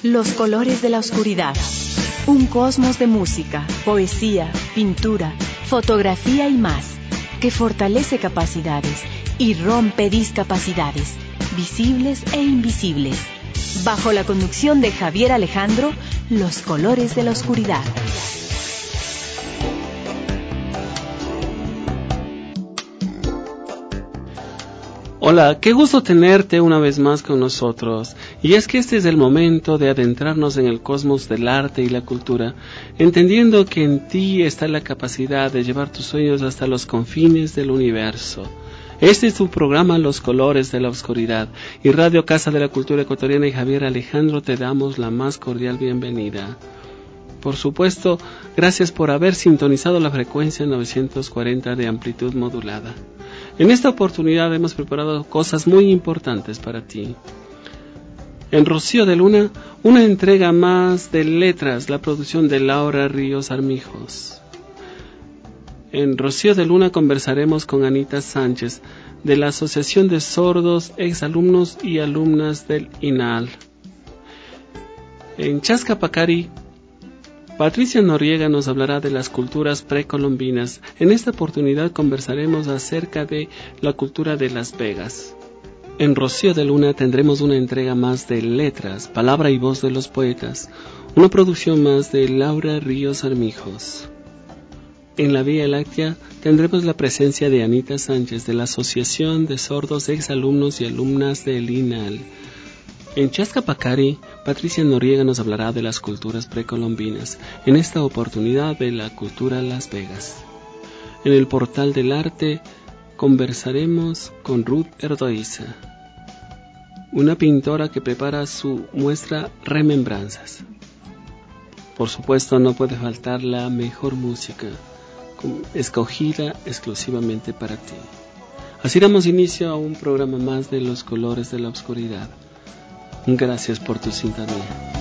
Los colores de la oscuridad. Un cosmos de música, poesía, pintura, fotografía y más, que fortalece capacidades y rompe discapacidades, visibles e invisibles. Bajo la conducción de Javier Alejandro, Los colores de la oscuridad. Hola, qué gusto tenerte una vez más con nosotros. Y es que este es el momento de adentrarnos en el cosmos del arte y la cultura, entendiendo que en ti está la capacidad de llevar tus sueños hasta los confines del universo. Este es tu programa Los colores de la oscuridad, y Radio Casa de la Cultura Ecuatoriana y Javier Alejandro te damos la más cordial bienvenida. Por supuesto, gracias por haber sintonizado la frecuencia 940 de amplitud modulada. En esta oportunidad hemos preparado cosas muy importantes para ti. En Rocío de Luna, una entrega más de Letras, la producción de Laura Ríos Armijos. En Rocío de Luna conversaremos con Anita Sánchez, de la Asociación de Sordos, exalumnos y alumnas del INAL. En Chascapacari, Patricia Noriega nos hablará de las culturas precolombinas. En esta oportunidad conversaremos acerca de la cultura de Las Vegas. En Rocío de Luna tendremos una entrega más de Letras, palabra y voz de los poetas, una producción más de Laura Ríos Armijos. En la Vía Láctea tendremos la presencia de Anita Sánchez, de la Asociación de Sordos, exalumnos y alumnas del INAL. En Chascapacari, Patricia Noriega nos hablará de las culturas precolombinas, en esta oportunidad de la cultura Las Vegas. En el Portal del Arte conversaremos con Ruth Erdoiza, una pintora que prepara su muestra Remembranzas. Por supuesto, no puede faltar la mejor música, escogida exclusivamente para ti. Así damos inicio a un programa más de Los colores de la oscuridad. Gracias por tu sintonía.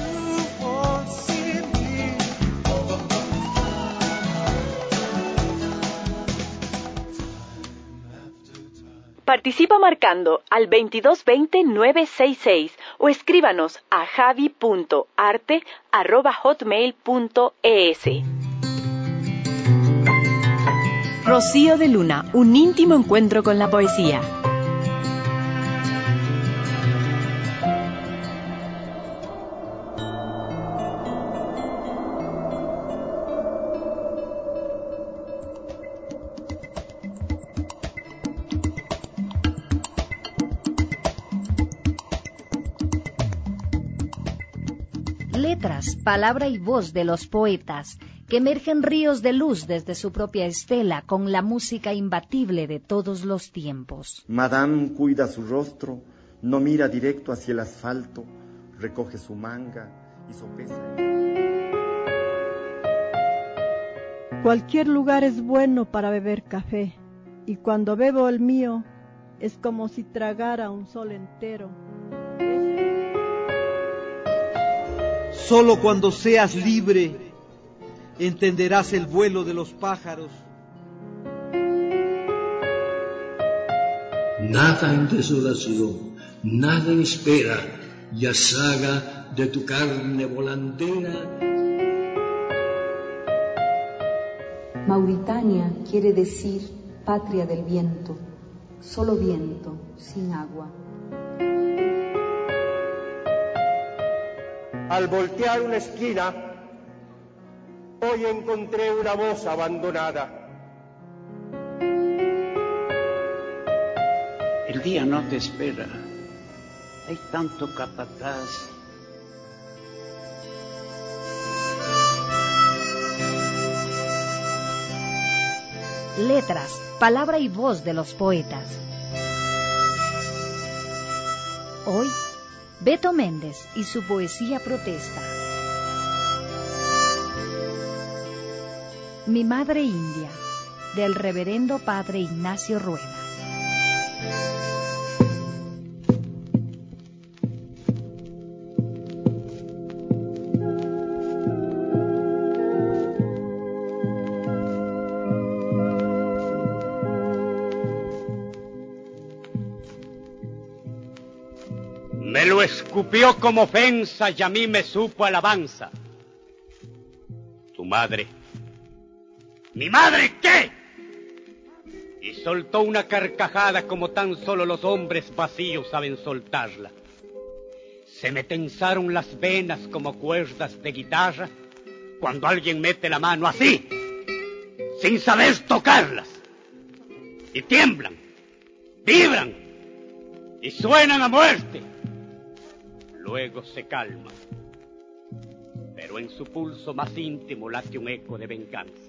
Participa marcando al 2220-966 o escríbanos a javi.arte@hotmail.es. Rocío de Luna, un íntimo encuentro con la poesía. Letras, palabra y voz de los poetas, que emergen ríos de luz desde su propia estela con la música imbatible de todos los tiempos. Madame cuida su rostro, no mira directo hacia el asfalto, recoge su manga y sopesa. Cualquier lugar es bueno para beber café, y cuando bebo el mío es como si tragara un sol entero. Solo cuando seas libre entenderás el vuelo de los pájaros. Nada en desolación, nada en espera, ya saga de tu carne volandera. Mauritania quiere decir patria del viento, solo viento, sin agua. Al voltear una esquina, hoy encontré una voz abandonada. El día no te espera, hay tanto capataz. Letras, palabra y voz de los poetas. Hoy, Beto Méndez y su poesía protesta. Mi madre india, del reverendo padre Ignacio Rueda. Me lo escucho escupió como ofensa y a mí me supo alabanza. Tu madre. ¿Mi madre qué? Y soltó una carcajada como tan solo los hombres vacíos saben soltarla. Se me tensaron las venas como cuerdas de guitarra cuando alguien mete la mano así, sin saber tocarlas. Y tiemblan, vibran y suenan a muerte. Luego se calman, pero en su pulso más íntimo late un eco de venganza.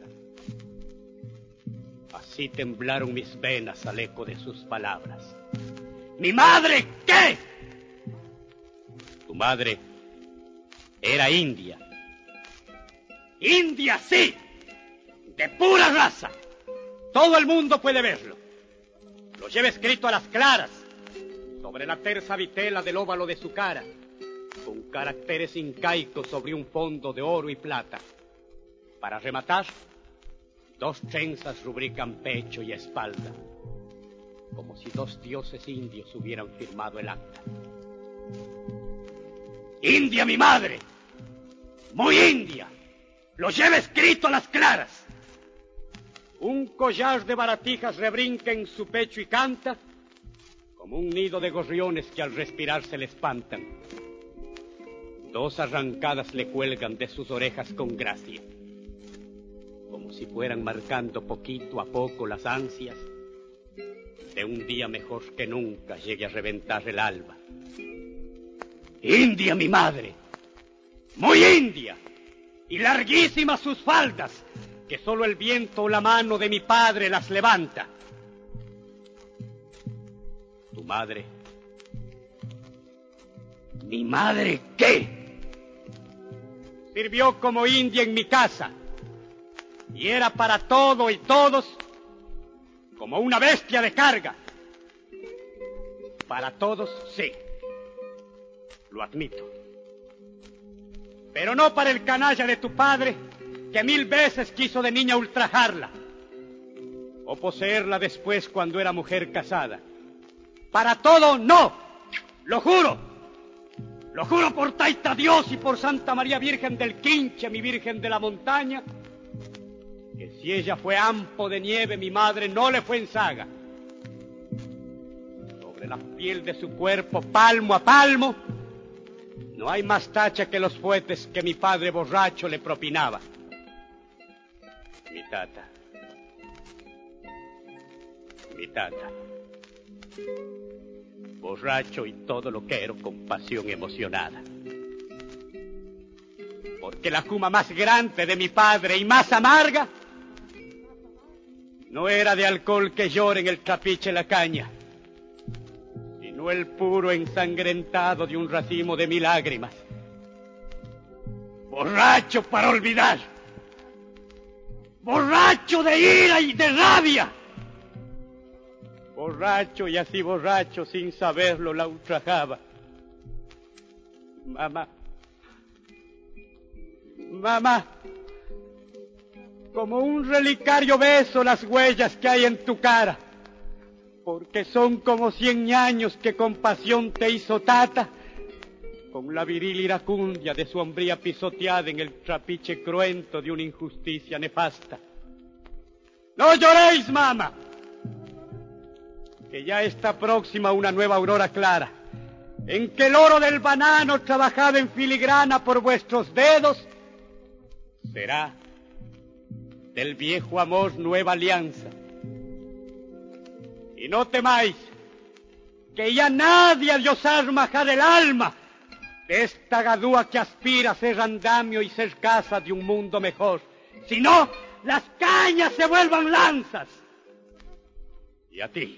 Así temblaron mis venas al eco de sus palabras. ¿Mi madre qué? Tu madre era india. India, sí, de pura raza. Todo el mundo puede verlo. Lo lleva escrito a las claras, sobre la tersa vitela del óvalo de su cara, con caracteres incaicos sobre un fondo de oro y plata. Para rematar, 2 trenzas rubrican pecho y espalda, como si 2 dioses indios hubieran firmado el acta. India, mi madre, muy india, lo lleva escrito a las claras. Un collar de baratijas rebrinca en su pecho y canta, como un nido de gorriones que al respirar se le espantan. 2 arrancadas le cuelgan de sus orejas con gracia, como si fueran marcando poquito a poco las ansias de un día mejor que nunca llegue a reventar el alba. India, mi madre, muy india, y larguísimas sus faldas, que solo el viento o la mano de mi padre las levanta. Tu madre. ¿Mi madre qué? Sirvió como india en mi casa, y era para todo y todos como una bestia de carga. Para todos, sí, lo admito. Pero no para el canalla de tu padre, que 1000 veces quiso de niña ultrajarla, o poseerla después cuando era mujer casada. Para todo, no, lo juro por Taita Dios y por Santa María Virgen del Quinche, mi Virgen de la Montaña, que si ella fue ampo de nieve, mi madre no le fue en saga. Sobre la piel de su cuerpo, palmo a palmo, no hay más tacha que los fuetes que mi padre borracho le propinaba. Mi tata, borracho y todo lo que era con pasión emocionada. Porque la cuma más grande de mi padre y más amarga no era de alcohol que llore en el trapiche la caña, sino el puro ensangrentado de un racimo de 1000 lágrimas. Borracho para olvidar, borracho de ira y de rabia, borracho y así borracho sin saberlo la ultrajaba. Mamá, como un relicario beso las huellas que hay en tu cara, porque son como 100 años que con pasión te hizo tata, con la viril iracundia de su hombría pisoteada en el trapiche cruento de una injusticia nefasta. No lloréis, mamá, que ya está próxima una nueva aurora clara, en que el oro del banano trabajado en filigrana por vuestros dedos será del viejo amor nueva alianza. Y no temáis, que ya nadie ha de osar majar el alma de esta gadúa que aspira a ser andamio y ser casa de un mundo mejor, sino las cañas se vuelvan lanzas. Y a ti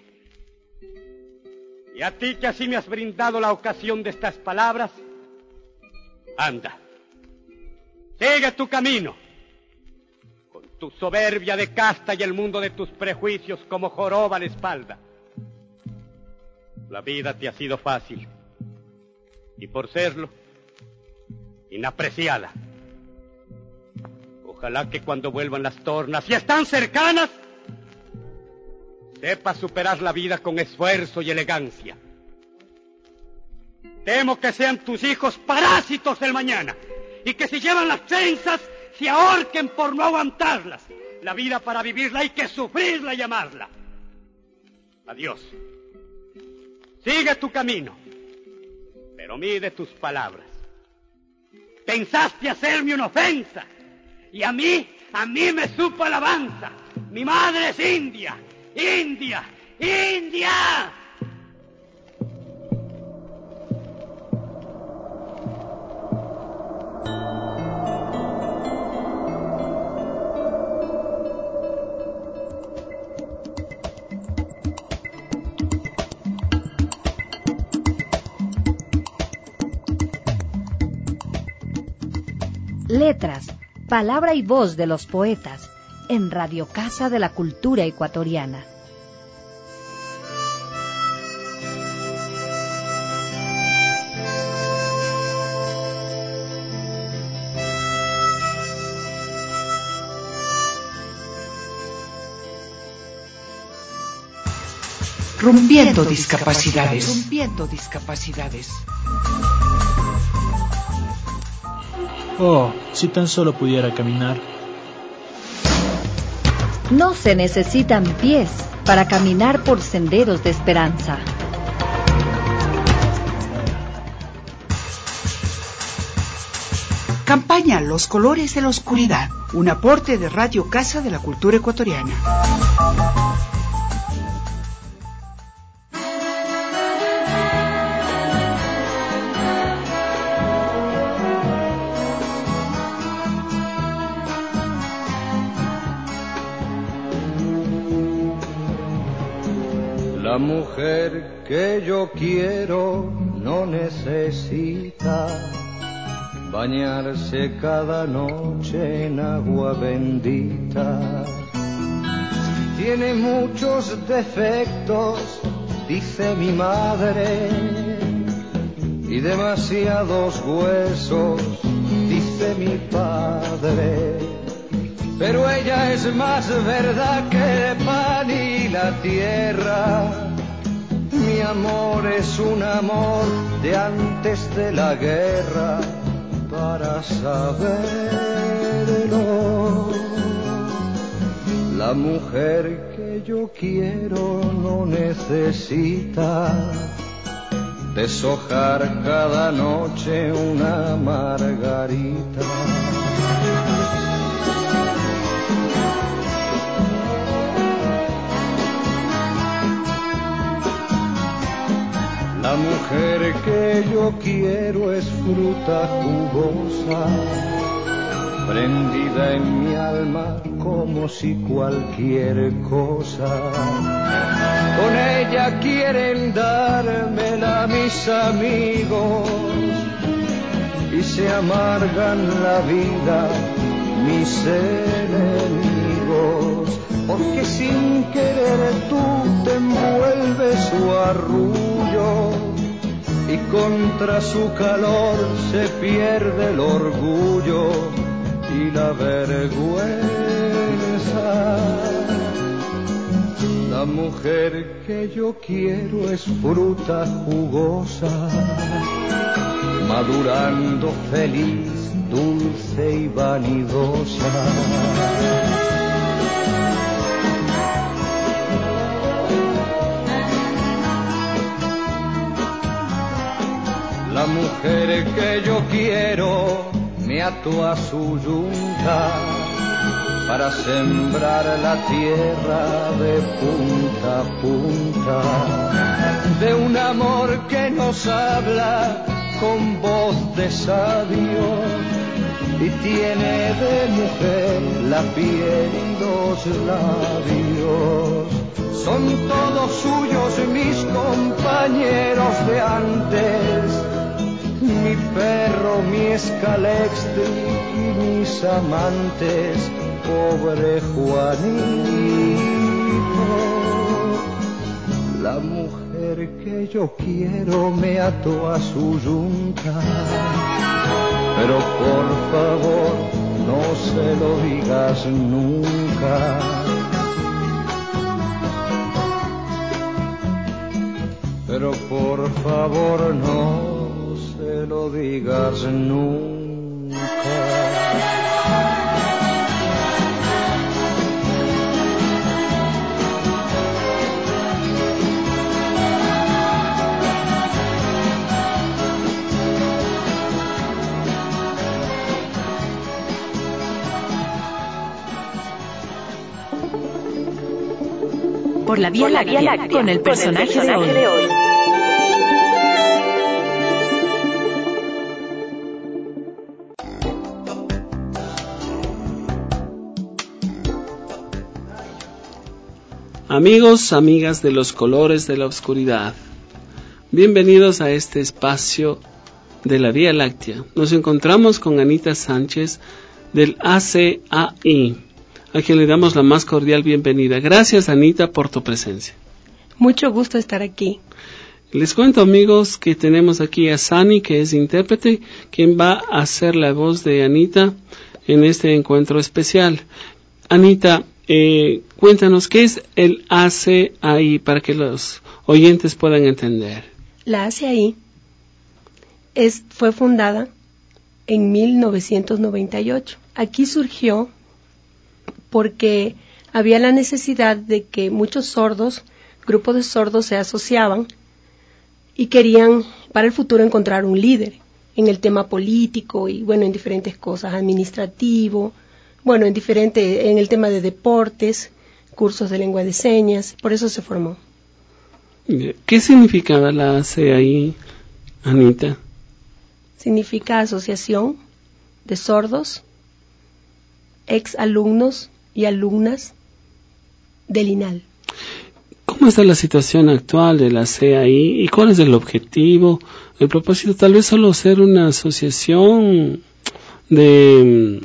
que así me has brindado la ocasión de estas palabras, anda, sigue tu camino, con tu soberbia de casta y el mundo de tus prejuicios como joroba a la espalda. La vida te ha sido fácil, y por serlo, inapreciada. Ojalá que cuando vuelvan las tornas, y están cercanas, sepas superar la vida con esfuerzo y elegancia. Temo que sean tus hijos parásitos del mañana y que si llevan las trenzas se ahorquen por no aguantarlas. La vida para vivirla hay que sufrirla y amarla. Adiós. Sigue tu camino, pero mide tus palabras. Pensaste hacerme una ofensa y a mí me supo alabanza. Mi madre es India, India, India. Letras, palabra y voz de los poetas, en Radio Casa de la Cultura Ecuatoriana. Rompiendo discapacidades. Rompiendo discapacidades. Oh, si tan solo pudiera caminar. No se necesitan pies para caminar por senderos de esperanza. Campaña Los Colores de la Oscuridad, un aporte de Radio Casa de la Cultura Ecuatoriana. La mujer que yo quiero no necesita bañarse cada noche en agua bendita. Tiene muchos defectos, dice mi madre, y demasiados huesos, dice mi padre. Pero ella es más verdad que el pan y la tierra. Mi amor es un amor de antes de la guerra, para saberlo. La mujer que yo quiero no necesita deshojar cada noche una margarita. La mujer que yo quiero es fruta jugosa, prendida en mi alma como si cualquier cosa. Con ella quieren dármela mis amigos y se amargan la vida mis enemigos, porque sin querer tú te envuelves su arrullo y contra su calor se pierde el orgullo y la vergüenza. La mujer que yo quiero es fruta jugosa, madurando feliz, dulce y vanidosa. La mujer que yo quiero me ató a su yunta para sembrar la tierra de punta a punta, de un amor que nos habla con voz de sabio y tiene de mujer la piel y los labios. Son todos suyos mis compañeros de antes, mi perro, mi escalextric y mis amantes, pobre Juanito. La mujer que yo quiero me ató a su yunta, pero por favor no se lo digas nunca. Pero por favor no me lo digas nunca. Por la Vía Láctea, con el personaje de hoy. Amigos, amigas de los colores de la oscuridad, bienvenidos a este espacio de la Vía Láctea. Nos encontramos con Anita Sánchez del ACAI, a quien le damos la más cordial bienvenida. Gracias, Anita, por tu presencia. Mucho gusto estar aquí. Les cuento, amigos, que tenemos aquí a Sani, que es intérprete, quien va a hacer la voz de Anita en este encuentro especial. Anita, cuéntanos, ¿qué es el ACAI para que los oyentes puedan entender? La ACAI fue fundada en 1998. Aquí surgió porque había la necesidad de que muchos sordos, grupos de sordos se asociaban y querían para el futuro encontrar un líder en el tema político y en diferentes cosas, administrativo, en el tema de deportes, cursos de lengua de señas, por eso se formó. ¿Qué significaba la ACAI, Anita? Significa Asociación de Sordos, ex alumnos y alumnas del INAL. ¿Cómo está la situación actual de la CAI y cuál es el objetivo, el propósito? Tal vez solo ser una asociación de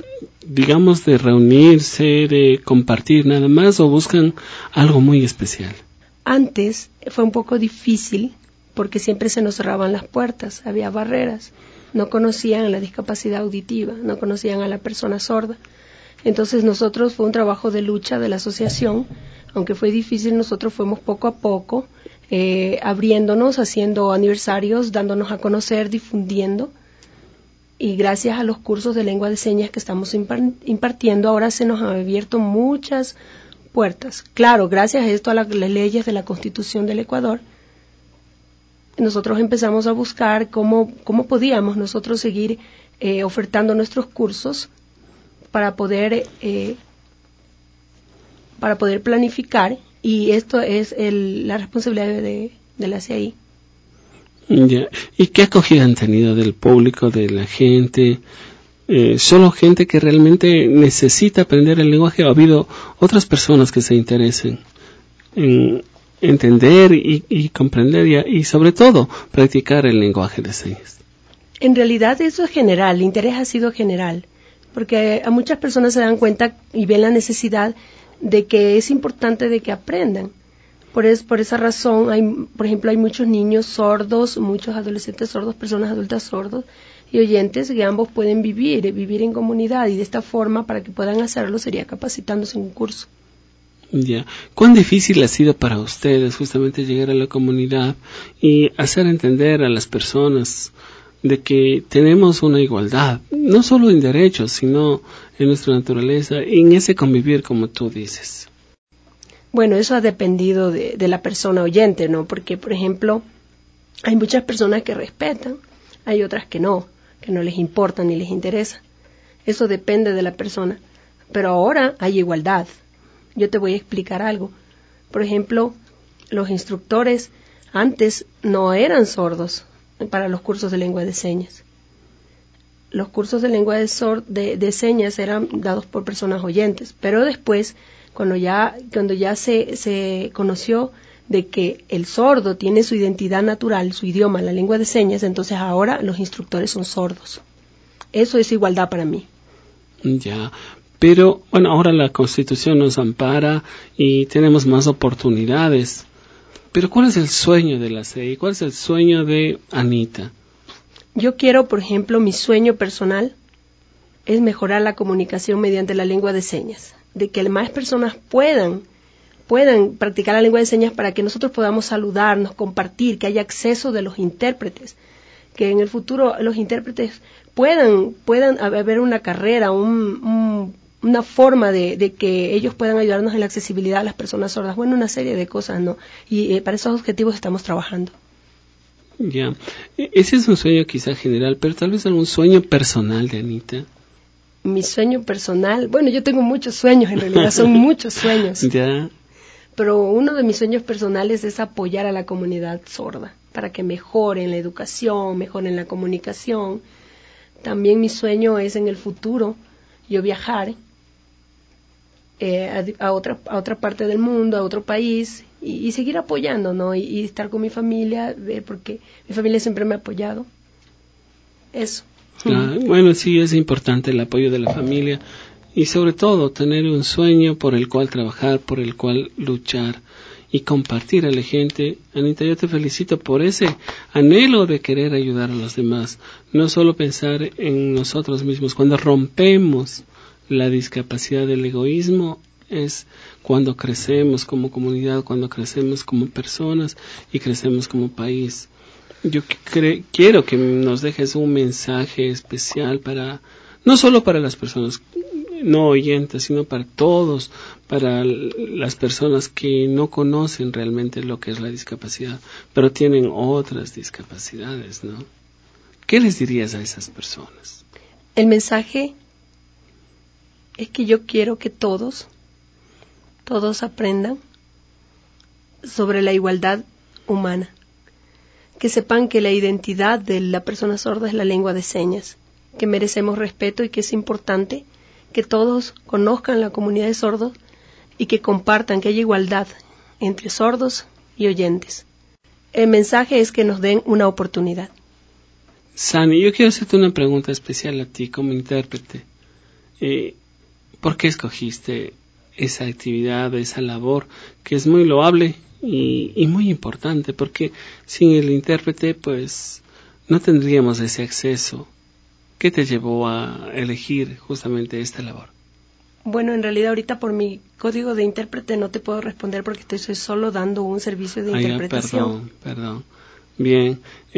reunirse, de compartir nada más, o buscan algo muy especial. Antes fue un poco difícil porque siempre se nos cerraban las puertas, había barreras, no conocían la discapacidad auditiva, no conocían a la persona sorda. Entonces nosotros fue un trabajo de lucha de la asociación, aunque fue difícil, nosotros fuimos poco a poco abriéndonos, haciendo aniversarios, dándonos a conocer, difundiendo, y gracias a los cursos de lengua de señas que estamos impartiendo, ahora se nos han abierto muchas puertas. Claro, gracias a esto, a las leyes de la Constitución del Ecuador, nosotros empezamos a buscar cómo podíamos nosotros seguir ofertando nuestros cursos para poder planificar, y esto es la responsabilidad de la CAI. Ya. ¿Y qué acogida han tenido del público, de la gente? ¿Solo gente que realmente necesita aprender el lenguaje, o ha habido otras personas que se interesen en entender y comprender y sobre todo practicar el lenguaje de señas? En realidad eso es general, el interés ha sido general, porque a muchas personas se dan cuenta y ven la necesidad de que es importante de que aprendan. Por esa razón, por ejemplo, hay muchos niños sordos, muchos adolescentes sordos, personas adultas sordos y oyentes que ambos pueden vivir en comunidad, y de esta forma, para que puedan hacerlo, sería capacitándose en un curso. Ya. ¿Cuán difícil ha sido para ustedes justamente llegar a la comunidad y hacer entender a las personas de que tenemos una igualdad, no solo en derechos, sino en nuestra naturaleza, en ese convivir, como tú dices? Bueno, eso ha dependido de la persona oyente, ¿no? Porque, por ejemplo, hay muchas personas que respetan, hay otras que no les importa ni les interesa. Eso depende de la persona. Pero ahora hay igualdad. Yo te voy a explicar algo. Por ejemplo, los instructores antes no eran sordos para los cursos de lengua de señas. Los cursos de lengua de señas eran dados por personas oyentes, pero después, cuando ya se conoció de que el sordo tiene su identidad natural, su idioma, la lengua de señas, entonces ahora los instructores son sordos. Eso es igualdad para mí. Ya, pero bueno, ahora la Constitución nos ampara y tenemos más oportunidades. Pero ¿cuál es el sueño de la CAI? ¿Cuál es el sueño de Anita? Yo quiero, por ejemplo, mi sueño personal es mejorar la comunicación mediante la lengua de señas, de que más personas puedan practicar la lengua de señas para que nosotros podamos saludarnos, compartir, que haya acceso de los intérpretes, que en el futuro los intérpretes puedan haber una carrera, una forma de que ellos puedan ayudarnos en la accesibilidad a las personas sordas. Bueno, una serie de cosas, ¿no? Y para esos objetivos estamos trabajando. Ya, ese es un sueño quizá general, pero tal vez algún sueño personal de Anita. Mi sueño personal, bueno, yo tengo muchos sueños, en realidad son muchos sueños. Ya. Pero uno de mis sueños personales es apoyar a la comunidad sorda para que mejoren la educación, mejoren la comunicación. También mi sueño es en el futuro yo viajar a otra parte del mundo, a otro país y seguir apoyando, ¿no? Y estar con mi familia, porque mi familia siempre me ha apoyado. Eso. Bueno, sí, es importante el apoyo de la familia y sobre todo tener un sueño por el cual trabajar, por el cual luchar y compartir a la gente. Anita, yo te felicito por ese anhelo de querer ayudar a los demás, no solo pensar en nosotros mismos. Cuando rompemos la discapacidad del egoísmo es cuando crecemos como comunidad, cuando crecemos como personas y crecemos como país. Yo quiero que nos dejes un mensaje especial no solo para las personas no oyentes, sino para todos, para las personas que no conocen realmente lo que es la discapacidad, pero tienen otras discapacidades, ¿no? ¿Qué les dirías a esas personas? El mensaje es que yo quiero que todos aprendan sobre la igualdad humana. Que sepan que la identidad de la persona sorda es la lengua de señas, que merecemos respeto y que es importante que todos conozcan la comunidad de sordos y que compartan, que haya igualdad entre sordos y oyentes. El mensaje es que nos den una oportunidad. Sani, yo quiero hacerte una pregunta especial a ti como intérprete. ¿Por qué escogiste esa actividad, esa labor que es muy loable y muy importante? Porque sin el intérprete, pues, no tendríamos ese acceso. ¿Qué te llevó a elegir justamente esta labor? Bueno, en realidad ahorita por mi código de intérprete no te puedo responder porque estoy solo dando un servicio de interpretación. Perdón. Bien.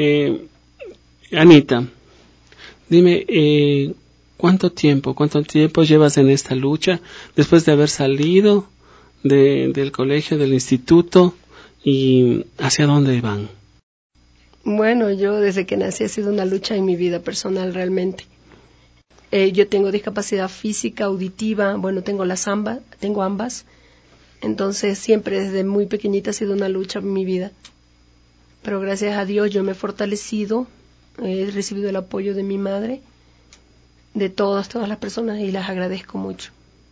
Anita, dime, ¿cuánto tiempo llevas en esta lucha después de haber salido del colegio, del instituto, y hacia dónde van? Bueno, yo desde que nací ha sido una lucha en mi vida personal realmente. Yo tengo discapacidad física, auditiva, bueno, tengo ambas. Entonces siempre desde muy pequeñita ha sido una lucha en mi vida. Pero gracias a Dios yo me he fortalecido, he recibido el apoyo de mi madre, de todas las personas y las agradezco mucho.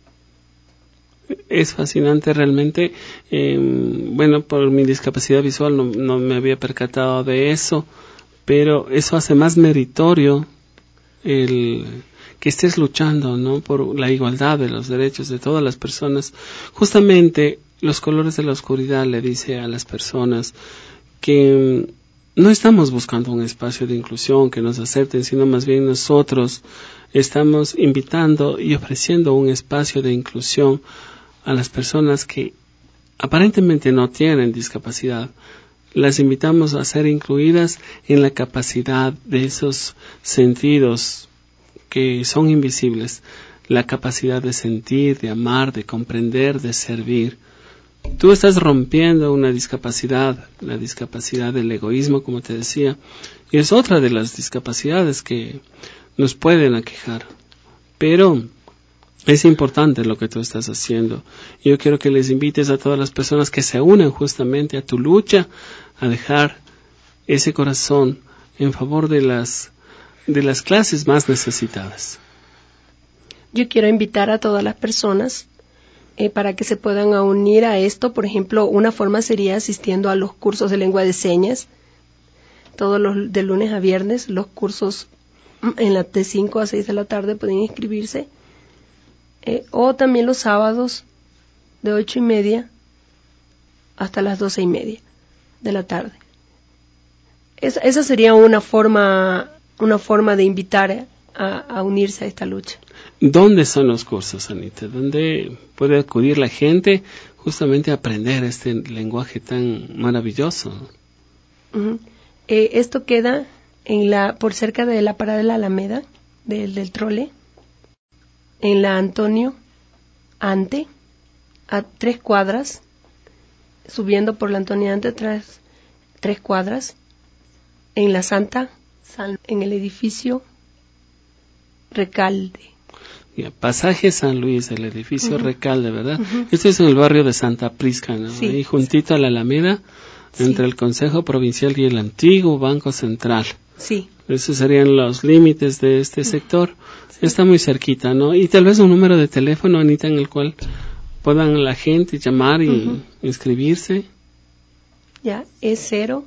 Es fascinante realmente. Bueno, por mi discapacidad visual no me había percatado de eso, pero eso hace más meritorio el que estés luchando, ¿no?, por la igualdad de los derechos de todas las personas. Justamente Los Colores de la Oscuridad le dice a las personas que no estamos buscando un espacio de inclusión que nos acepten, sino más bien nosotros estamos invitando y ofreciendo un espacio de inclusión a las personas que aparentemente no tienen discapacidad. Las invitamos a ser incluidas en la capacidad de esos sentidos que son invisibles, la capacidad de sentir, de amar, de comprender, de servir. Tú estás rompiendo una discapacidad, la discapacidad del egoísmo, como te decía, y es otra de las discapacidades que nos pueden aquejar. Pero es importante lo que tú estás haciendo. Yo quiero que les invites a todas las personas que se unan justamente a tu lucha, a dejar ese corazón en favor de las clases más necesitadas. Yo quiero invitar a todas las personas para que se puedan unir a esto. Por ejemplo, una forma sería asistiendo a los cursos de lengua de señas, de lunes a viernes. Los cursos de 5 a 6 de la tarde pueden inscribirse. O también los sábados de 8:30 hasta las 12:30 de la tarde. Esa sería una forma de invitar a unirse a esta lucha. ¿Dónde son los cursos, Anita? ¿Dónde puede acudir la gente justamente a aprender este lenguaje tan maravilloso? Esto queda por cerca de la parada de la Alameda, del trole, en la Antonio Ante, a 3 cuadras, subiendo por la Antonio Ante, 3 cuadras, en la Santa, en el edificio Recalde. Pasaje San Luis, el edificio Recalde, ¿verdad? Este es en el barrio de Santa Prisca, ¿no? Sí. Ahí juntito a la Alameda, entre el Consejo Provincial y el antiguo Banco Central. Sí. Esos serían los límites de este sector. Sí. Está muy cerquita, ¿no? Y tal vez un número de teléfono, Anita, en el cual puedan la gente llamar y inscribirse. Ya, es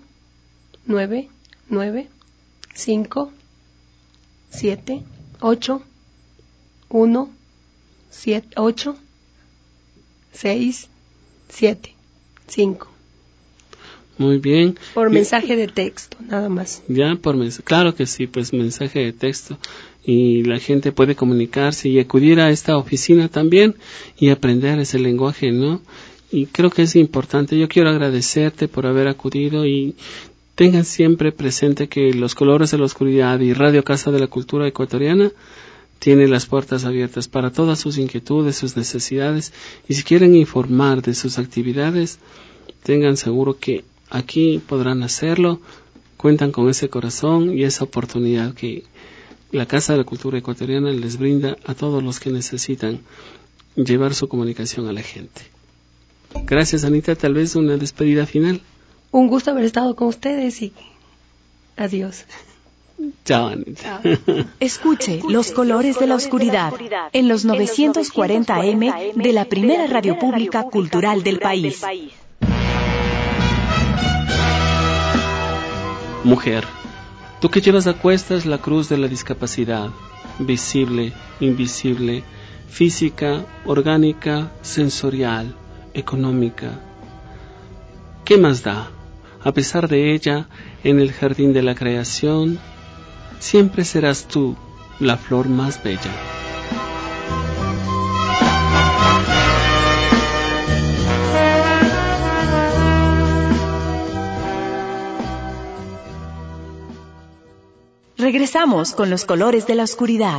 099-578-675. Muy bien. Por mensaje de texto, nada más. Ya, claro que sí, pues mensaje de texto. Y la gente puede comunicarse y acudir a esta oficina también y aprender ese lenguaje, ¿no? Y creo que es importante. Yo quiero agradecerte por haber acudido y tengan siempre presente que Los Colores de la Oscuridad y Radio Casa de la Cultura Ecuatoriana tiene las puertas abiertas para todas sus inquietudes, sus necesidades, y si quieren informar de sus actividades, tengan seguro que aquí podrán hacerlo. Cuentan con ese corazón y esa oportunidad que la Casa de la Cultura Ecuatoriana les brinda a todos los que necesitan llevar su comunicación a la gente. Gracias, Anita. Tal vez una despedida final. Un gusto haber estado con ustedes y adiós. Chao, Anita. Escuche Los Colores de la Oscuridad en los 940 AM de la primera radio pública cultural del país. Mujer, tú que llevas a cuestas la cruz de la discapacidad, visible, invisible, física, orgánica, sensorial, económica. ¿Qué más da? A pesar de ella, en el jardín de la creación, siempre serás tú la flor más bella. Regresamos con Los Colores de la Oscuridad.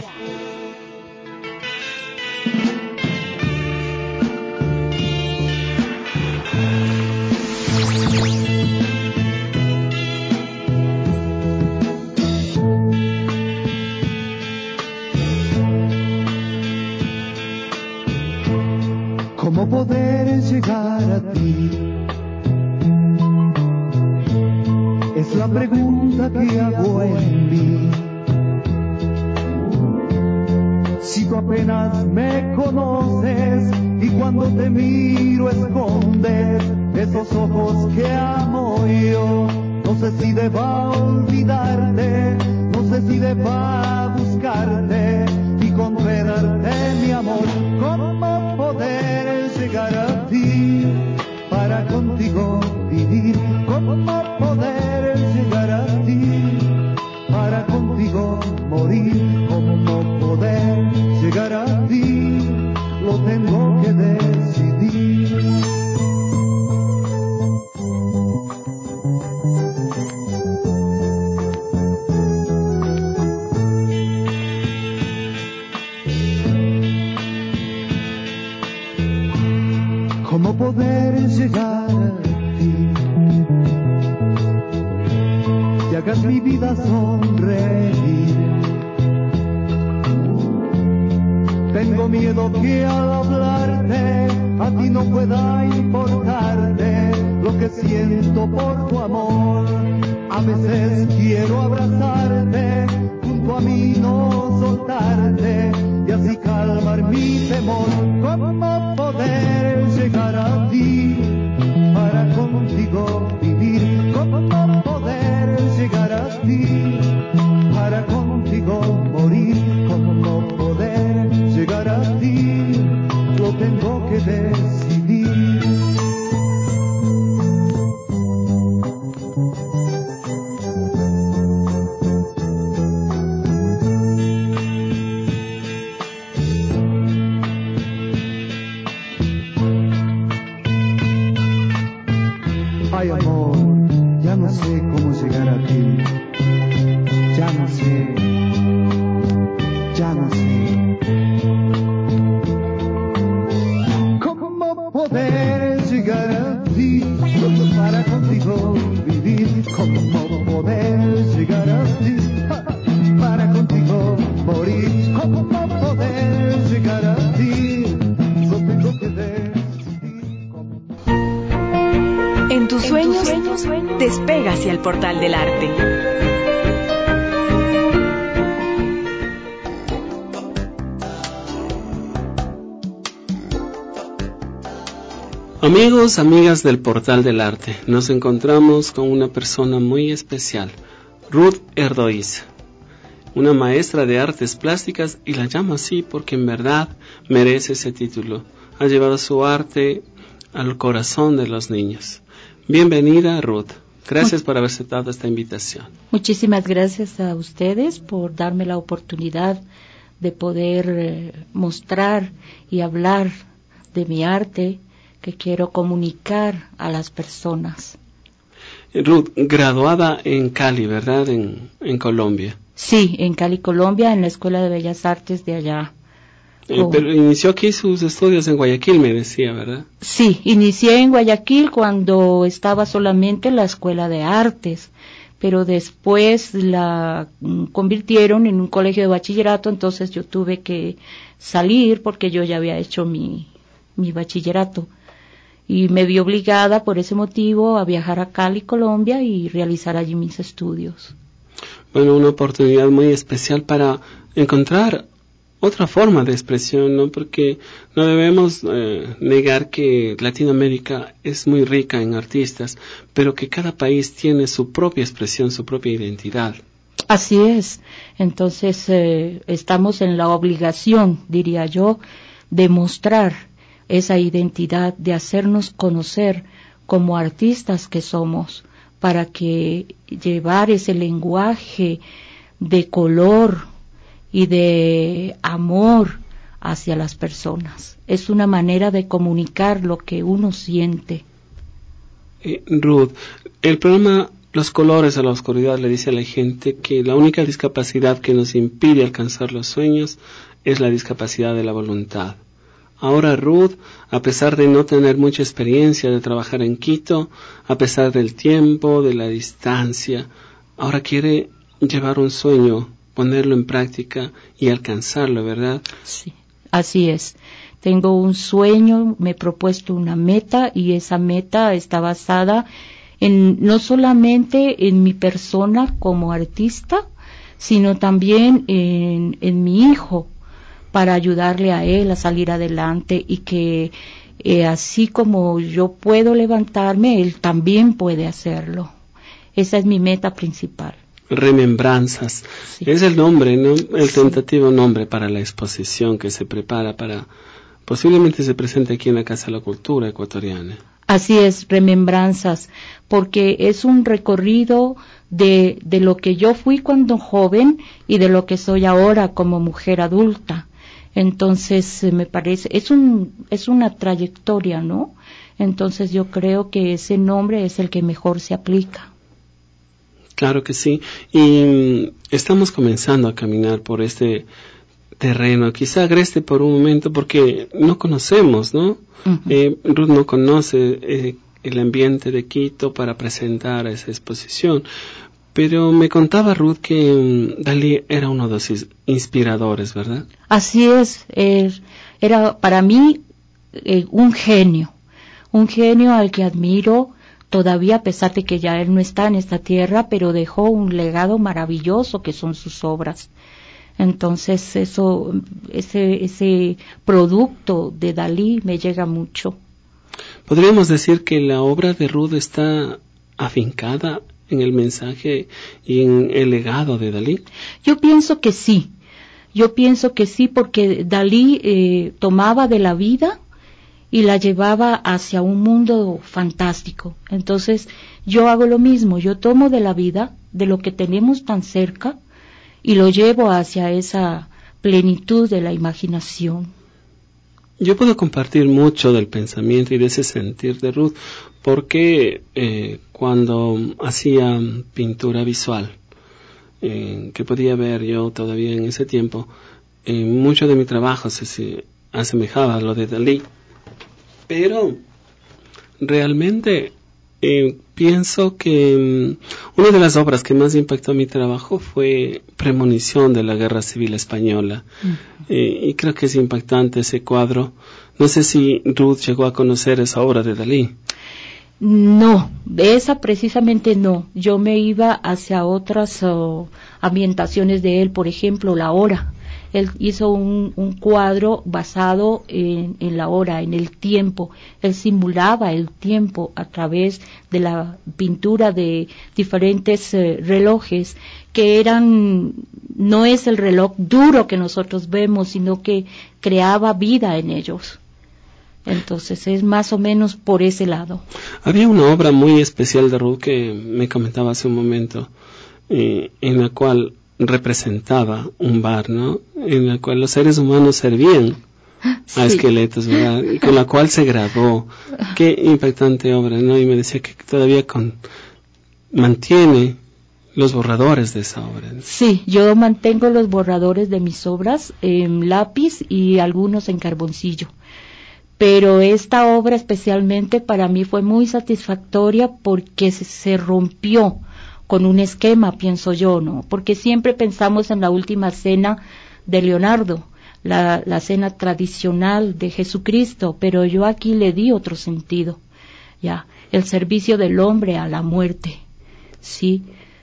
¿Cómo poder llegar a ti? Es la pregunta que hago en mí. Si tú apenas me conoces y cuando te miro escondes esos ojos que amo yo, no sé si deba olvidarte, no sé si deba buscarte y concederte mi amor. ¿Cómo poder llegar a ti para contigo vivir? ¿Cómo poder llegar a ti para contigo morir? ¿Cómo poder llegar a ti? Lo tengo que decidir. ¿Cómo poder llegar a ti? Que hagas mi vida sonreír. Tengo miedo que al hablarte a ti no pueda importarte lo que siento por tu amor. A veces quiero abrazarte, junto a mí no soltarte y así calmar mi temor. ¿Cómo poder llegar a ti para contigo vivir? ¿Cómo poder llegar a ti para contigo morir? ¿Cómo poder llegar a ti? Lo tengo que decidir. para poder llegar a ti, yo tengo que decidir cómo. En tus sueños, despega hacia el portal del arte. Amigos, amigas del Portal del Arte, nos encontramos con una persona muy especial, Ruth Erdoiza, una maestra de artes plásticas, y la llamo así porque en verdad merece ese título. Ha llevado su arte al corazón de los niños. Bienvenida, Ruth. Gracias por haber aceptado esta invitación. Muchísimas gracias a ustedes por darme la oportunidad de poder mostrar y hablar de mi arte que quiero comunicar a las personas. Ruth, graduada en Cali, ¿verdad? En Colombia. Sí, en Cali, Colombia, en la Escuela de Bellas Artes de allá. Pero inició aquí sus estudios en Guayaquil, me decía, ¿verdad? Sí, inicié en Guayaquil cuando estaba solamente en la Escuela de Artes, pero después la convirtieron en un colegio de bachillerato, entonces yo tuve que salir porque yo ya había hecho mi bachillerato. Y me vi obligada por ese motivo a viajar a Cali, Colombia, y realizar allí mis estudios. Bueno, una oportunidad muy especial para encontrar otra forma de expresión, ¿no? Porque no debemos negar que Latinoamérica es muy rica en artistas, pero que cada país tiene su propia expresión, su propia identidad. Así es. Entonces, estamos en la obligación, diría yo, de mostrar esa identidad, de hacernos conocer como artistas que somos, para que llevar ese lenguaje de color y de amor hacia las personas. Es una manera de comunicar lo que uno siente. Ruth, el programa Los Colores de la Oscuridad le dice a la gente que la única discapacidad que nos impide alcanzar los sueños es la discapacidad de la voluntad. Ahora Ruth, a pesar de no tener mucha experiencia de trabajar en Quito, a pesar del tiempo, de la distancia, ahora quiere llevar un sueño, ponerlo en práctica y alcanzarlo, ¿verdad? Sí, así es. Tengo un sueño, me he propuesto una meta y esa meta está basada en no solamente en mi persona como artista, sino también en mi hijo, para ayudarle a él a salir adelante y que así como yo puedo levantarme, él también puede hacerlo. Esa es mi meta principal. Remembranzas. Sí. Es el nombre, ¿no? El tentativo nombre para la exposición que se prepara para, posiblemente se presente aquí en la Casa de la Cultura ecuatoriana. Así es, Remembranzas, porque es un recorrido de lo que yo fui cuando joven y de lo que soy ahora como mujer adulta. Entonces, me parece, es una trayectoria, ¿no? Entonces yo creo que ese nombre es el que mejor se aplica. Claro que sí, y estamos comenzando a caminar por este terreno, quizá agreste por un momento porque no conocemos, ¿no? Uh-huh. Ruth no conoce el ambiente de Quito para presentar esa exposición, pero me contaba Ruth que Dalí era uno de los inspiradores, ¿verdad? Así es, era para mí un genio al que admiro todavía, a pesar de que ya él no está en esta tierra, pero dejó un legado maravilloso que son sus obras. Entonces ese producto de Dalí me llega mucho. ¿Podríamos decir que la obra de Ruth está afincada en el mensaje y en el legado de Dalí? Yo pienso que sí porque Dalí tomaba de la vida y la llevaba hacia un mundo fantástico. Entonces yo hago lo mismo, yo tomo de la vida, de lo que tenemos tan cerca, y lo llevo hacia esa plenitud de la imaginación. Yo puedo compartir mucho del pensamiento y de ese sentir de Ruth, porque cuando hacía pintura visual, que podía ver yo todavía en ese tiempo, mucho de mi trabajo se asemejaba a lo de Dalí, pero realmente Pienso que una de las obras que más impactó mi trabajo fue Premonición de la Guerra Civil Española. Y creo que es impactante ese cuadro. No sé si Ruth llegó a conocer esa obra de Dalí. No, esa precisamente no. Yo me iba hacia otras ambientaciones de él, por ejemplo, La Hora. Él hizo un cuadro basado en la hora, en el tiempo. Él simulaba el tiempo a través de la pintura de diferentes relojes que no es el reloj duro que nosotros vemos, sino que creaba vida en ellos. Entonces es más o menos por ese lado. Había una obra muy especial de Ruth que me comentaba hace un momento, en la cual representaba un bar, ¿no? En la cual los seres humanos servían a esqueletos, ¿verdad? Y con la cual se grabó. Qué impactante obra, ¿no? Y me decía que todavía mantiene los borradores de esa obra, ¿no? Sí, yo mantengo los borradores de mis obras en lápiz y algunos en carboncillo. Pero esta obra especialmente para mí fue muy satisfactoria porque se rompió con un esquema, pienso yo, ¿no? Porque siempre pensamos en la última cena de Leonardo, la cena tradicional de Jesucristo, pero yo aquí le di otro sentido, ya, el servicio del hombre a la muerte, ¿sí?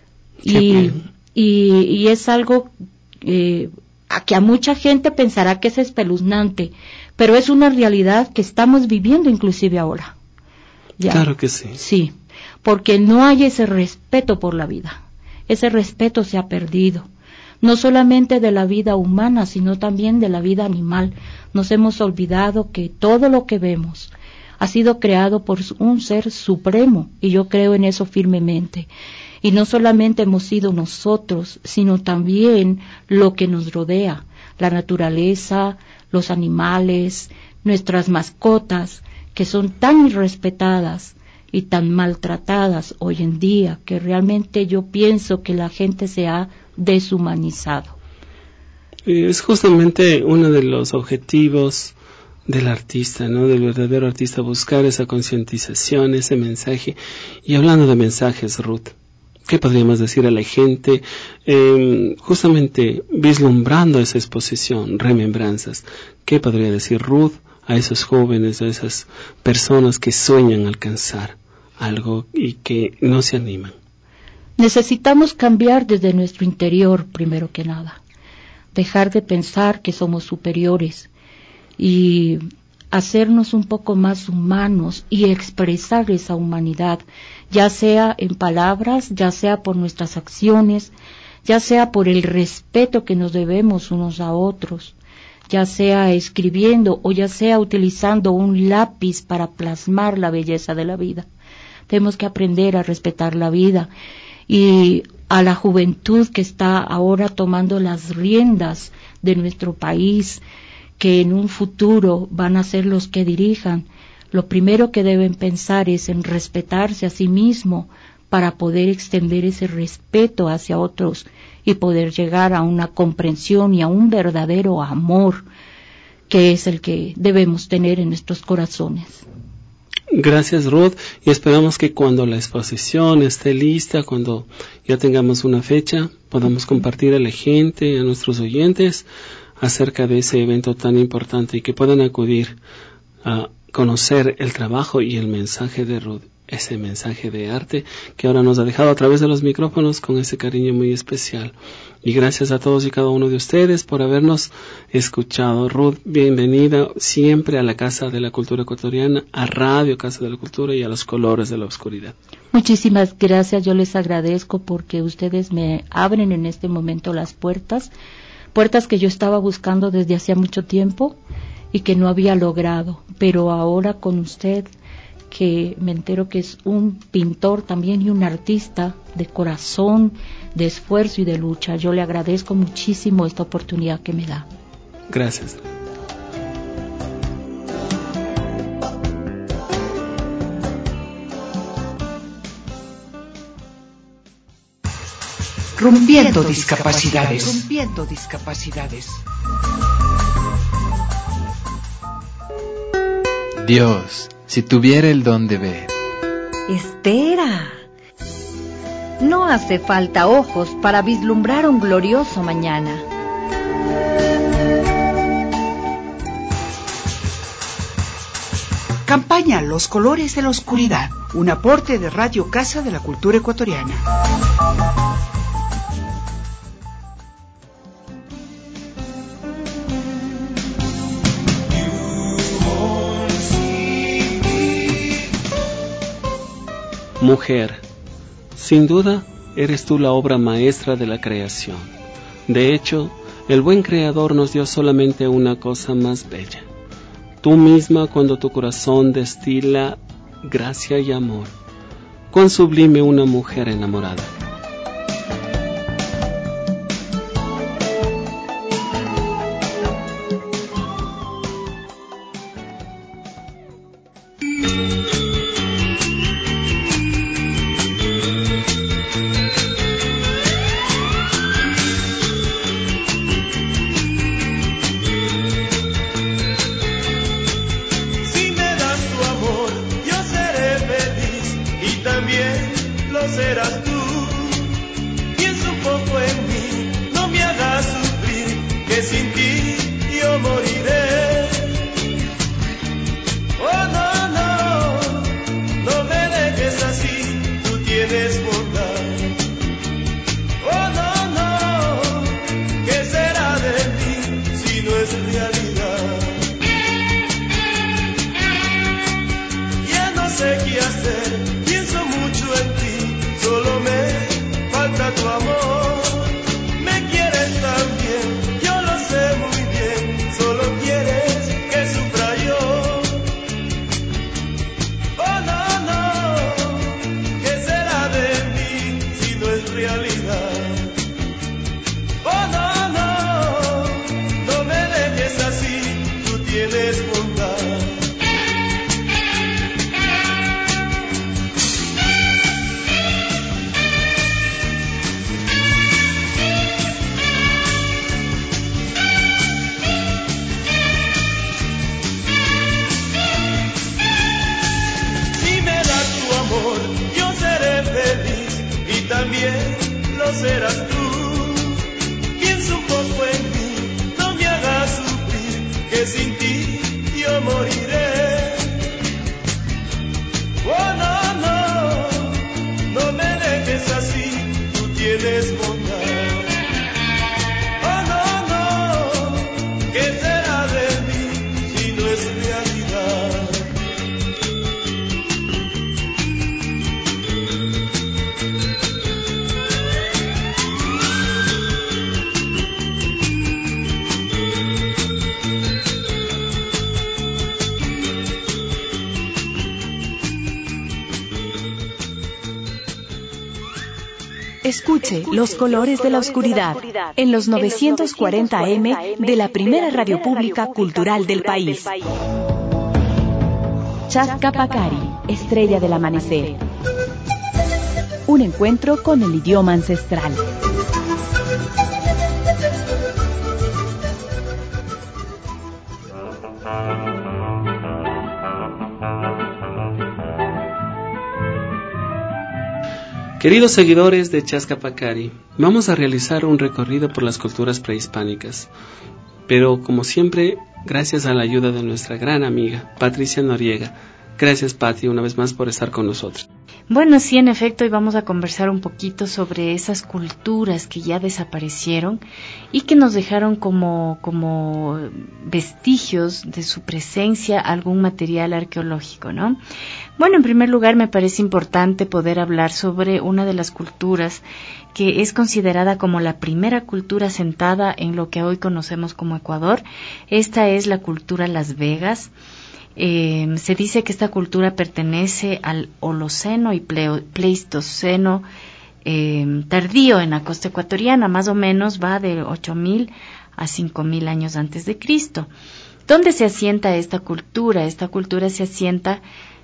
Y es algo que a mucha gente pensará que es espeluznante, pero es una realidad que estamos viviendo inclusive ahora. ¿Ya? Claro que sí. Sí, porque no hay ese respeto por la vida. Ese respeto se ha perdido. No solamente de la vida humana, sino también de la vida animal. Nos hemos olvidado que todo lo que vemos ha sido creado por un ser supremo, y yo creo en eso firmemente. Y no solamente hemos sido nosotros, sino también lo que nos rodea, la naturaleza, los animales, nuestras mascotas, que son tan irrespetadas y tan maltratadas hoy en día, que realmente yo pienso que la gente se ha deshumanizado. Es justamente uno de los objetivos del artista, ¿no? Del verdadero artista, buscar esa concientización, ese mensaje. Y hablando de mensajes, Ruth, ¿qué podríamos decir a la gente? Justamente vislumbrando esa exposición, Remembranzas, ¿qué podría decir Ruth a esos jóvenes, a esas personas que sueñan alcanzar algo y que no se animan? Necesitamos cambiar desde nuestro interior, primero que nada. Dejar de pensar que somos superiores y hacernos un poco más humanos y expresar esa humanidad, ya sea en palabras, ya sea por nuestras acciones, ya sea por el respeto que nos debemos unos a otros, ya sea escribiendo o ya sea utilizando un lápiz para plasmar la belleza de la vida. Tenemos que aprender a respetar la vida. Y a la juventud que está ahora tomando las riendas de nuestro país, que en un futuro van a ser los que dirijan, lo primero que deben pensar es en respetarse a sí mismo para poder extender ese respeto hacia otros y poder llegar a una comprensión y a un verdadero amor, que es el que debemos tener en nuestros corazones. Gracias, Ruth, y esperamos que cuando la exposición esté lista, cuando ya tengamos una fecha, podamos compartir a la gente, a nuestros oyentes, acerca de ese evento tan importante y que puedan acudir a conocer el trabajo y el mensaje de Ruth, ese mensaje de arte que ahora nos ha dejado a través de los micrófonos con ese cariño muy especial. Y gracias a todos y cada uno de ustedes por habernos escuchado. Ruth, bienvenida siempre a la Casa de la Cultura Ecuatoriana, a Radio Casa de la Cultura y a los colores de la oscuridad. Muchísimas gracias, yo les agradezco porque ustedes me abren en este momento las puertas que yo estaba buscando desde hacía mucho tiempo y que no había logrado, pero ahora con usted, que me entero que es un pintor también y un artista de corazón, de esfuerzo y de lucha, yo le agradezco muchísimo esta oportunidad que me da. Gracias. Rompiendo discapacidades. Rompiendo discapacidades. Dios, si tuviera el don de ver, Espera. No hace falta ojos para vislumbrar un glorioso mañana. Campaña Los Colores de la Oscuridad, un aporte de Radio Casa de la Cultura Ecuatoriana. Mujer, sin duda, eres tú la obra maestra de la creación. De hecho, el buen Creador nos dio solamente una cosa más bella. Tú misma, cuando tu corazón destila gracia y amor. Cuán sublime una mujer enamorada. Escuche Los Colores de la Oscuridad en los 940 AM de la primera radio pública cultural del país. Chascapacari, estrella del amanecer. Un encuentro con el idioma ancestral. Queridos seguidores de Chascapacari, vamos a realizar un recorrido por las culturas prehispánicas, pero como siempre, gracias a la ayuda de nuestra gran amiga, Patricia Noriega. Gracias, Pati, una vez más por estar con nosotros. Bueno, sí, en efecto, hoy vamos a conversar un poquito sobre esas culturas que ya desaparecieron y que nos dejaron como vestigios de su presencia algún material arqueológico, ¿no? Bueno, en primer lugar, me parece importante poder hablar sobre una de las culturas que es considerada como la primera cultura asentada en lo que hoy conocemos como Ecuador. Esta es la cultura Las Vegas. Se dice que esta cultura pertenece al Holoceno y Pleistoceno tardío en la costa ecuatoriana, más o menos va de 8.000 a 5.000 años antes de Cristo. ¿Dónde se asienta esta cultura? Esta cultura se asienta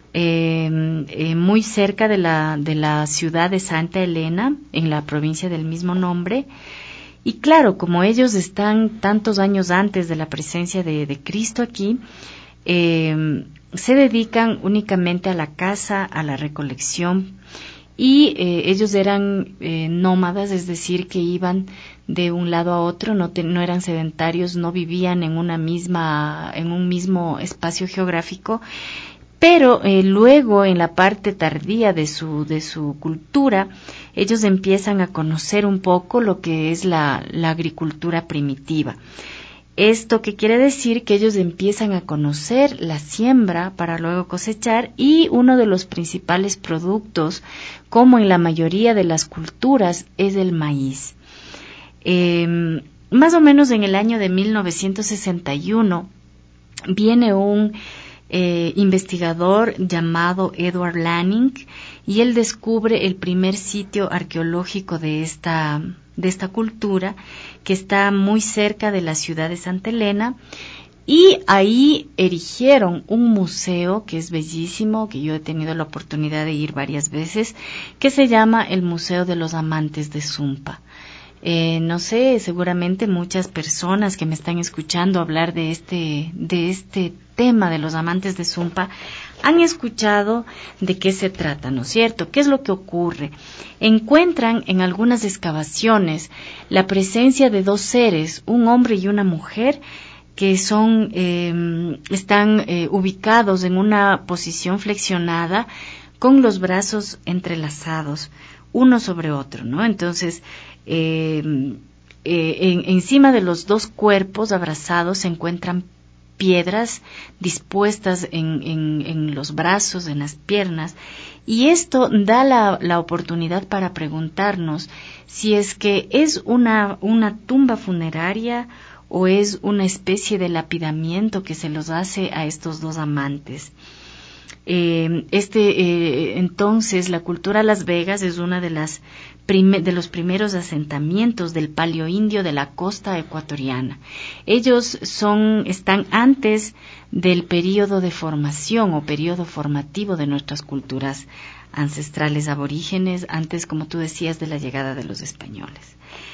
muy cerca de la ciudad de Santa Elena, en la provincia del mismo nombre. Y claro, como ellos están tantos años antes de la presencia de Cristo aquí, se dedican únicamente a la caza, a la recolección, y ellos eran nómadas, es decir, que iban de un lado a otro, no eran sedentarios, no vivían en un mismo espacio geográfico, pero luego en la parte tardía de su cultura, ellos empiezan a conocer un poco lo que es la agricultura primitiva. Esto que quiere decir que ellos empiezan a conocer la siembra para luego cosechar, y uno de los principales productos, como en la mayoría de las culturas, es el maíz. Más o menos en el año de 1961 viene un investigador llamado Edward Lanning, y él descubre el primer sitio arqueológico de esta cultura, que está muy cerca de la ciudad de Santa Elena, y ahí erigieron un museo que es bellísimo, que yo he tenido la oportunidad de ir varias veces, que se llama el Museo de los Amantes de Sumpa. No sé, seguramente muchas personas que me están escuchando hablar de este tema de los amantes de Sumpa han escuchado de qué se trata, ¿no es cierto? ¿Qué es lo que ocurre? Encuentran en algunas excavaciones la presencia de dos seres, un hombre y una mujer, que están ubicados en una posición flexionada, con los brazos entrelazados, uno sobre otro, ¿no? Entonces, encima de los dos cuerpos abrazados se encuentran piedras dispuestas en los brazos, en las piernas, y esto da la oportunidad para preguntarnos si es que es una tumba funeraria o es una especie de lapidamiento que se los hace a estos dos amantes. Entonces, la cultura Las Vegas es una de los primeros asentamientos del paleoindio de la costa ecuatoriana. Ellos están antes del periodo de formación o periodo formativo de nuestras culturas ancestrales aborígenes, antes, como tú decías, de la llegada de los españoles.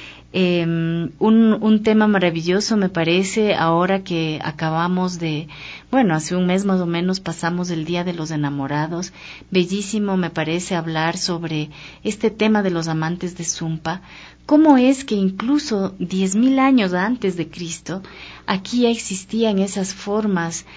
Un tema maravilloso me parece, ahora que acabamos hace un mes más o menos pasamos el Día de los Enamorados. Bellísimo me parece hablar sobre este tema de los amantes de Sumpa. ¿Cómo es que incluso 10.000 años antes de Cristo aquí ya existían esas formas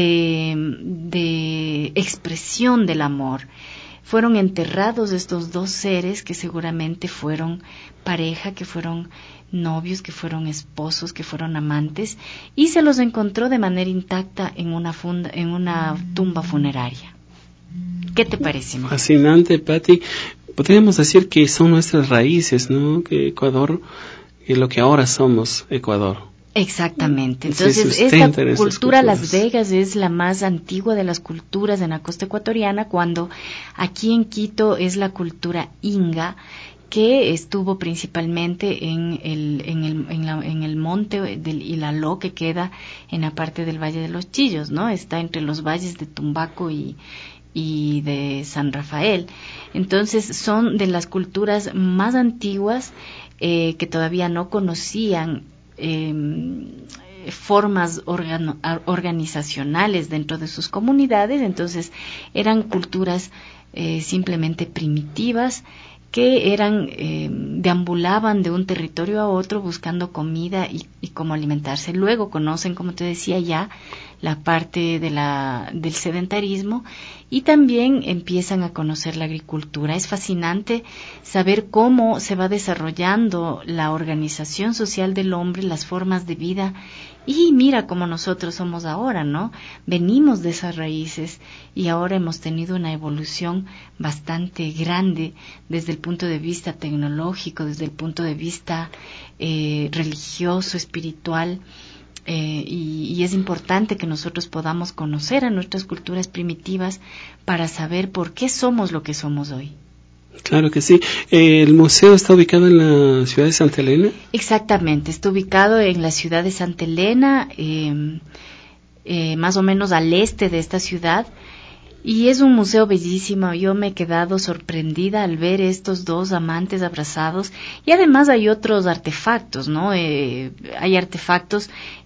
de expresión del amor? Fueron enterrados estos dos seres que seguramente fueron pareja, que fueron novios, que fueron esposos, que fueron amantes, y se los encontró de manera intacta en una tumba funeraria. ¿Qué te parece, Miguel? Fascinante, Patti. Podríamos decir que son nuestras raíces, ¿no? Que Ecuador es lo que ahora somos, Ecuador. Exactamente. Entonces, esta cultura Las Vegas es la más antigua de las culturas en la costa ecuatoriana, cuando aquí en Quito es la cultura inga, que estuvo principalmente en el monte del Ilaló, que queda en la parte del Valle de los Chillos, ¿no? Está entre los valles de Tumbaco y de San Rafael. Entonces, son de las culturas más antiguas que todavía no conocían formas organizacionales dentro de sus comunidades. Entonces eran culturas simplemente primitivas, que deambulaban de un territorio a otro buscando comida y cómo alimentarse. Luego conocen, como te decía, ya la parte del sedentarismo, y también empiezan a conocer la agricultura. Es fascinante saber cómo se va desarrollando la organización social del hombre, las formas de vida, y mira cómo nosotros somos ahora, ¿no? Venimos de esas raíces y ahora hemos tenido una evolución bastante grande desde el punto de vista tecnológico, desde el punto de vista religioso, espiritual. Y es importante que nosotros podamos conocer a nuestras culturas primitivas para saber por qué somos lo que somos hoy. Claro que sí. ¿El museo está ubicado en la ciudad de Santa Elena? Exactamente, está ubicado en la ciudad de Santa Elena, más o menos al este de esta ciudad. Y es un museo bellísimo. Yo me he quedado sorprendida al ver estos dos amantes abrazados, y además hay otros artefactos, ¿no? Hay artefactos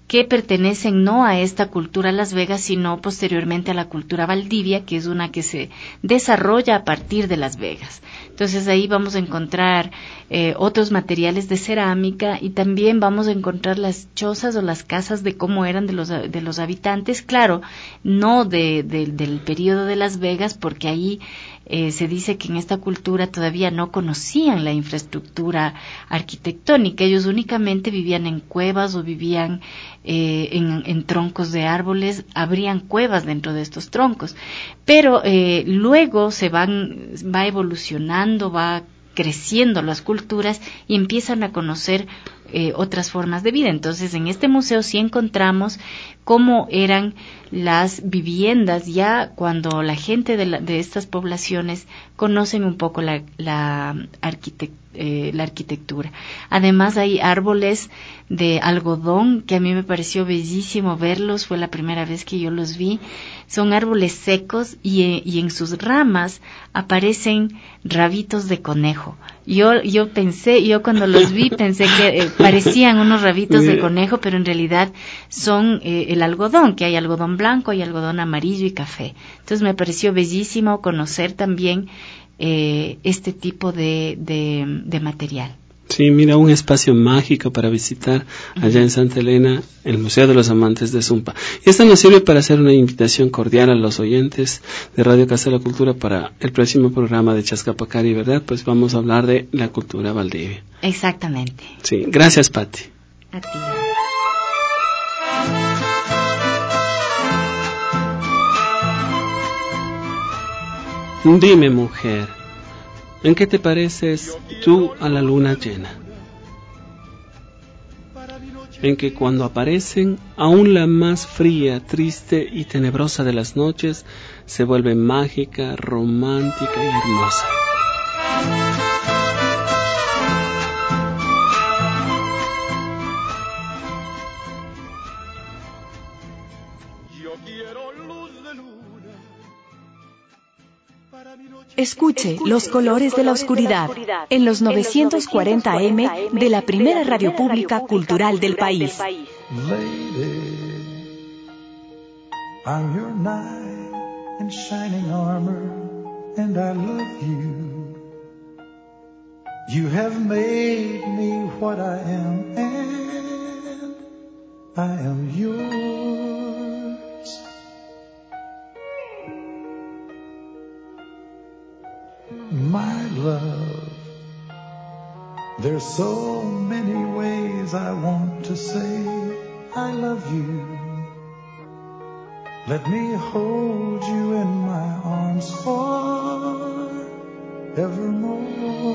que pertenecen no a esta cultura Las Vegas, sino posteriormente a la cultura Valdivia, que es una que se desarrolla a partir de Las Vegas. Entonces ahí vamos a encontrar otros materiales de cerámica y también vamos a encontrar las chozas o las casas de cómo eran de los habitantes, claro, no del periodo de Las Vegas, porque ahí se dice que en esta cultura todavía no conocían la infraestructura arquitectónica, ellos únicamente vivían en cuevas o vivían en troncos de árboles, habrían cuevas dentro de estos troncos, pero luego va evolucionando, va creciendo las culturas y empiezan a conocer otras formas de vida. Entonces, en este museo sí encontramos cómo eran las viviendas ya cuando la gente de estas poblaciones conocen un poco la arquitectura. Además, hay árboles de algodón que a mí me pareció bellísimo verlos, fue la primera vez que yo los vi. Son árboles secos y en sus ramas aparecen rabitos de conejo. Yo cuando los vi pensé que parecían unos rabitos de conejo, pero en realidad son el algodón, que hay algodón blanco, hay algodón amarillo y café. Entonces me pareció bellísimo conocer también este tipo de material. Sí, mira, un espacio mágico para visitar allá en Santa Elena, el Museo de los Amantes de Sumpa. Y esta nos sirve para hacer una invitación cordial a los oyentes de Radio Casa de la Cultura para el próximo programa de Chascapacari, ¿verdad? Pues vamos a hablar de la cultura Valdivia. Exactamente. Sí, gracias, Pati. A ti. Dime, mujer, ¿en qué te pareces tú a la luna llena? En que cuando aparecen, aún la más fría, triste y tenebrosa de las noches se vuelve mágica, romántica y hermosa. Escuche Los Colores de la Oscuridad en los 940 AM de la primera radio pública cultural del país. Lady, I'm your knight in shining armor, and I love you. You have made me what I am, and I am yours. My love, there's so many ways I want to say I love you. Let me hold you in my arms forevermore.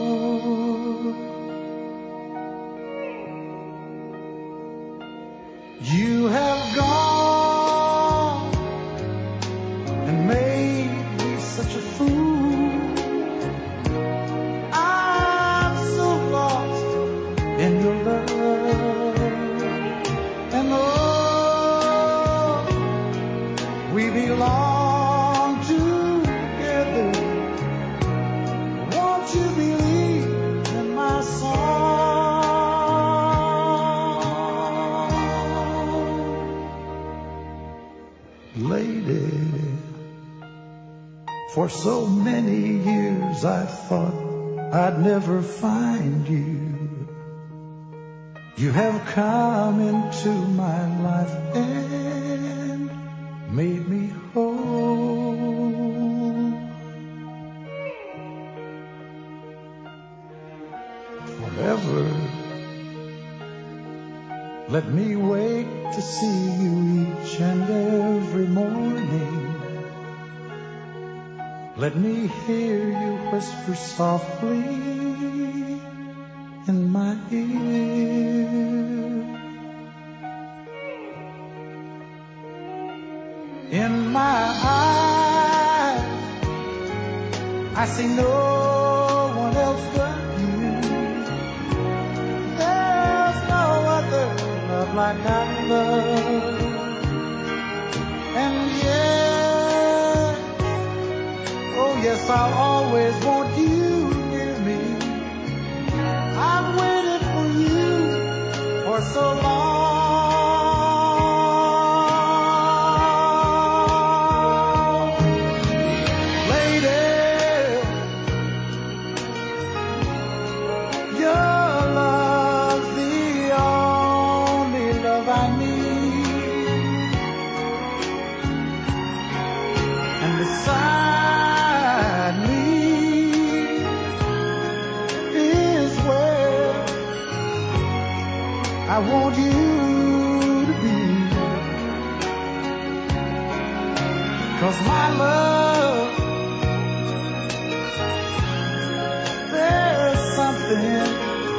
You have gone and made me such a fool. In your love, and oh, we belong together. Won't you believe in my song, lady? For so many years I thought I'd never find you. You have come into my life and made me whole. Forever, let me wake to see you each and every morning. Let me hear you whisper softly in my ear. In my eyes, I see no one else but you. There's no other love like I love. And yes, oh yes, I'll always want you near me. I've waited for you for so long. 'cause my love, there's something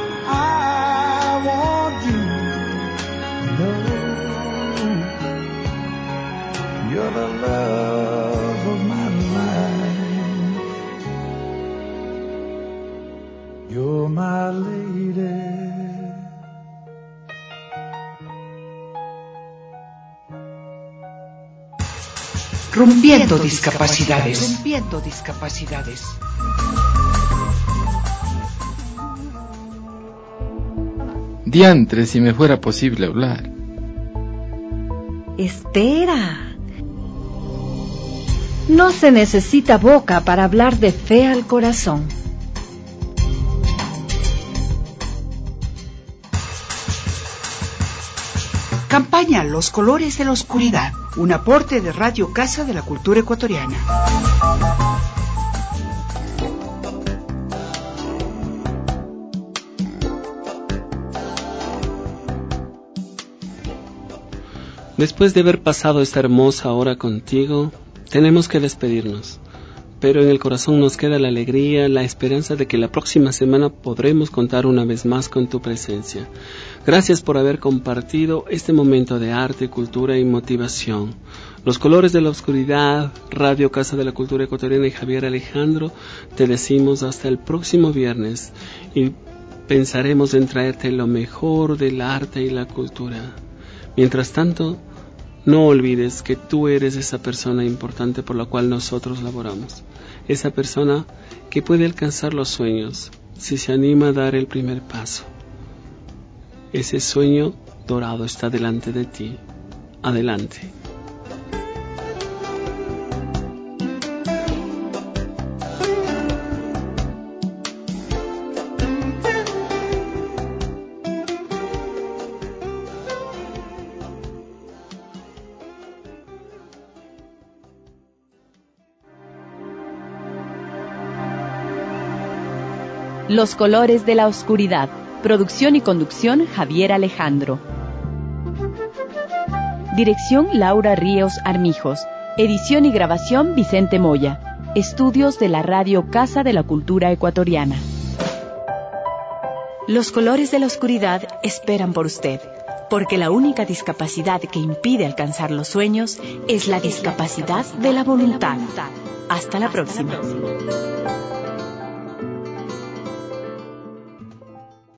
I want you to know. You're the love of my life. You're my lady. Rompiendo discapacidades. Rompiendo discapacidades. Diantre, si me fuera posible hablar. Espera. No se necesita boca para hablar de fe al corazón. Campaña Los Colores de la Oscuridad, un aporte de Radio Casa de la Cultura Ecuatoriana. Después de haber pasado esta hermosa hora contigo, tenemos que despedirnos. Pero en el corazón nos queda la alegría, la esperanza de que la próxima semana podremos contar una vez más con tu presencia. Gracias por haber compartido este momento de arte, cultura y motivación. Los Colores de la Oscuridad, Radio Casa de la Cultura Ecuatoriana y Javier Alejandro, te decimos hasta el próximo viernes y pensaremos en traerte lo mejor del arte y la cultura. Mientras tanto, no olvides que tú eres esa persona importante por la cual nosotros laboramos. Esa persona que puede alcanzar los sueños si se anima a dar el primer paso. Ese sueño dorado está delante de ti. Adelante. Los Colores de la Oscuridad. Producción y conducción Javier Alejandro. Dirección Laura Ríos Armijos. Edición y grabación Vicente Moya. Estudios de la Radio Casa de la Cultura Ecuatoriana. Los Colores de la Oscuridad esperan por usted, porque la única discapacidad que impide alcanzar los sueños es la discapacidad de la voluntad. Hasta la próxima.